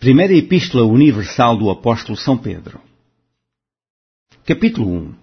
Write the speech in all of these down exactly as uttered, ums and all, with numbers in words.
Primeira Epístola Universal do Apóstolo São Pedro. Capítulo um.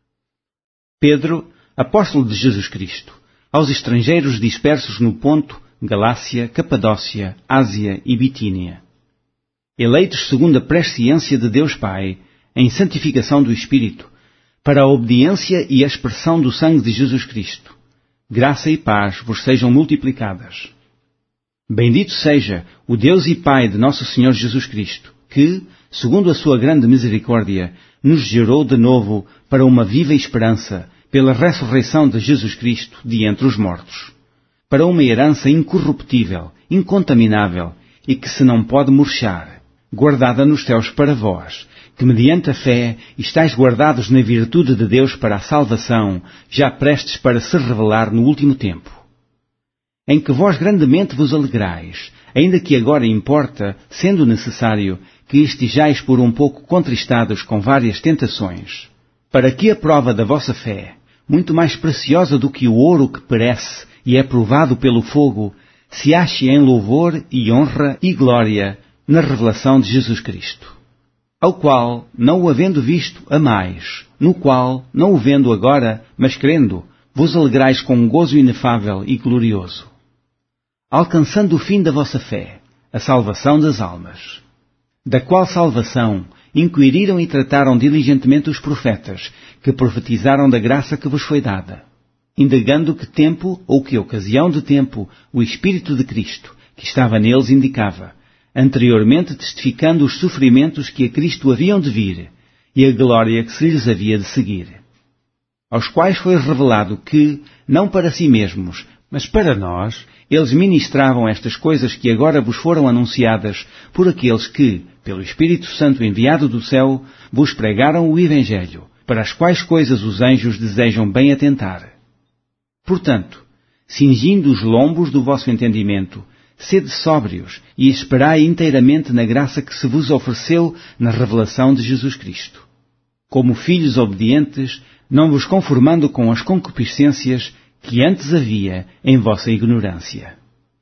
Pedro, apóstolo de Jesus Cristo, aos estrangeiros dispersos no Ponto, Galácia, Capadócia, Ásia e Bitínia, eleitos segundo a presciência de Deus Pai, em santificação do Espírito, para a obediência e a expressão do sangue de Jesus Cristo. Graça e paz vos sejam multiplicadas. Bendito seja o Deus e Pai de nosso Senhor Jesus Cristo, que, segundo a sua grande misericórdia, nos gerou de novo para uma viva esperança, pela ressurreição de Jesus Cristo de entre os mortos, para uma herança incorruptível, incontaminável e que se não pode murchar, guardada nos céus para vós, que mediante a fé estáis guardados na virtude de Deus para a salvação, já prestes para se revelar no último tempo, em que vós grandemente vos alegrais, ainda que agora importa, sendo necessário, que estejais por um pouco contristados com várias tentações, para que a prova da vossa fé, muito mais preciosa do que o ouro que perece e é provado pelo fogo, se ache em louvor e honra e glória na revelação de Jesus Cristo, ao qual, não o havendo visto, amais, no qual, não o vendo agora, mas crendo, vos alegrais com um gozo inefável e glorioso, alcançando o fim da vossa fé, a salvação das almas, da qual salvação inquiriram e trataram diligentemente os profetas, que profetizaram da graça que vos foi dada, indagando que tempo ou que ocasião de tempo o Espírito de Cristo, que estava neles, indicava, anteriormente testificando os sofrimentos que a Cristo haviam de vir, e a glória que se lhes havia de seguir, aos quais foi revelado que, não para si mesmos, mas para nós, eles ministravam estas coisas que agora vos foram anunciadas por aqueles que, pelo Espírito Santo enviado do céu, vos pregaram o Evangelho, para as quais coisas os anjos desejam bem atentar. Portanto, cingindo os lombos do vosso entendimento, sede sóbrios e esperai inteiramente na graça que se vos ofereceu na revelação de Jesus Cristo. Como filhos obedientes, não vos conformando com as concupiscências que antes havia em vossa ignorância.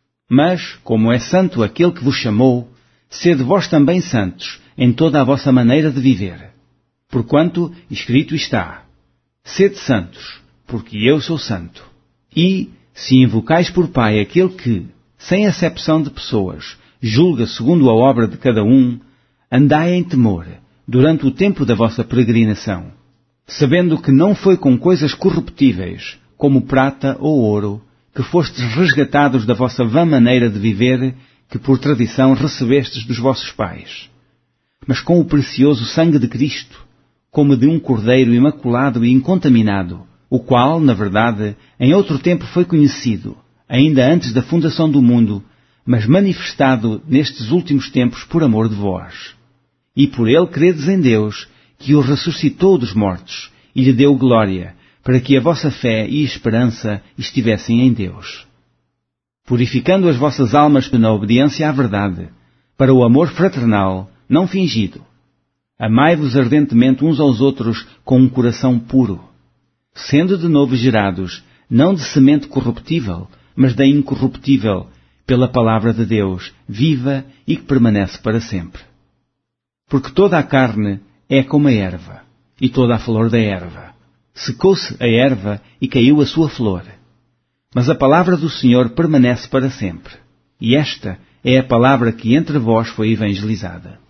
Mas, como é santo aquele que vos chamou, sede vós também santos em toda a vossa maneira de viver. Porquanto escrito está, sede santos, porque eu sou santo. E, se invocais por Pai aquele que, sem acepção de pessoas, julga segundo a obra de cada um, andai em temor, durante o tempo da vossa peregrinação, sabendo que não foi com coisas corruptíveis, como prata ou ouro, que fostes resgatados da vossa vã maneira de viver, que por tradição recebestes dos vossos pais, mas com o precioso sangue de Cristo, como de um cordeiro imaculado e incontaminado, o qual, na verdade, em outro tempo foi conhecido, ainda antes da fundação do mundo, mas manifestado nestes últimos tempos por amor de vós. E por ele credes em Deus, que o ressuscitou dos mortos, e lhe deu glória, para que a vossa fé e esperança estivessem em Deus, purificando as vossas almas na obediência à verdade, para o amor fraternal, não fingido. Amai-vos ardentemente uns aos outros com um coração puro, sendo de novo gerados, não de semente corruptível, mas da incorruptível, pela palavra de Deus, viva e que permanece para sempre. Porque toda a carne é como a erva, e toda a flor da erva. Secou-se a erva e caiu a sua flor. Mas a palavra do Senhor permanece para sempre. E esta é a palavra que entre vós foi evangelizada.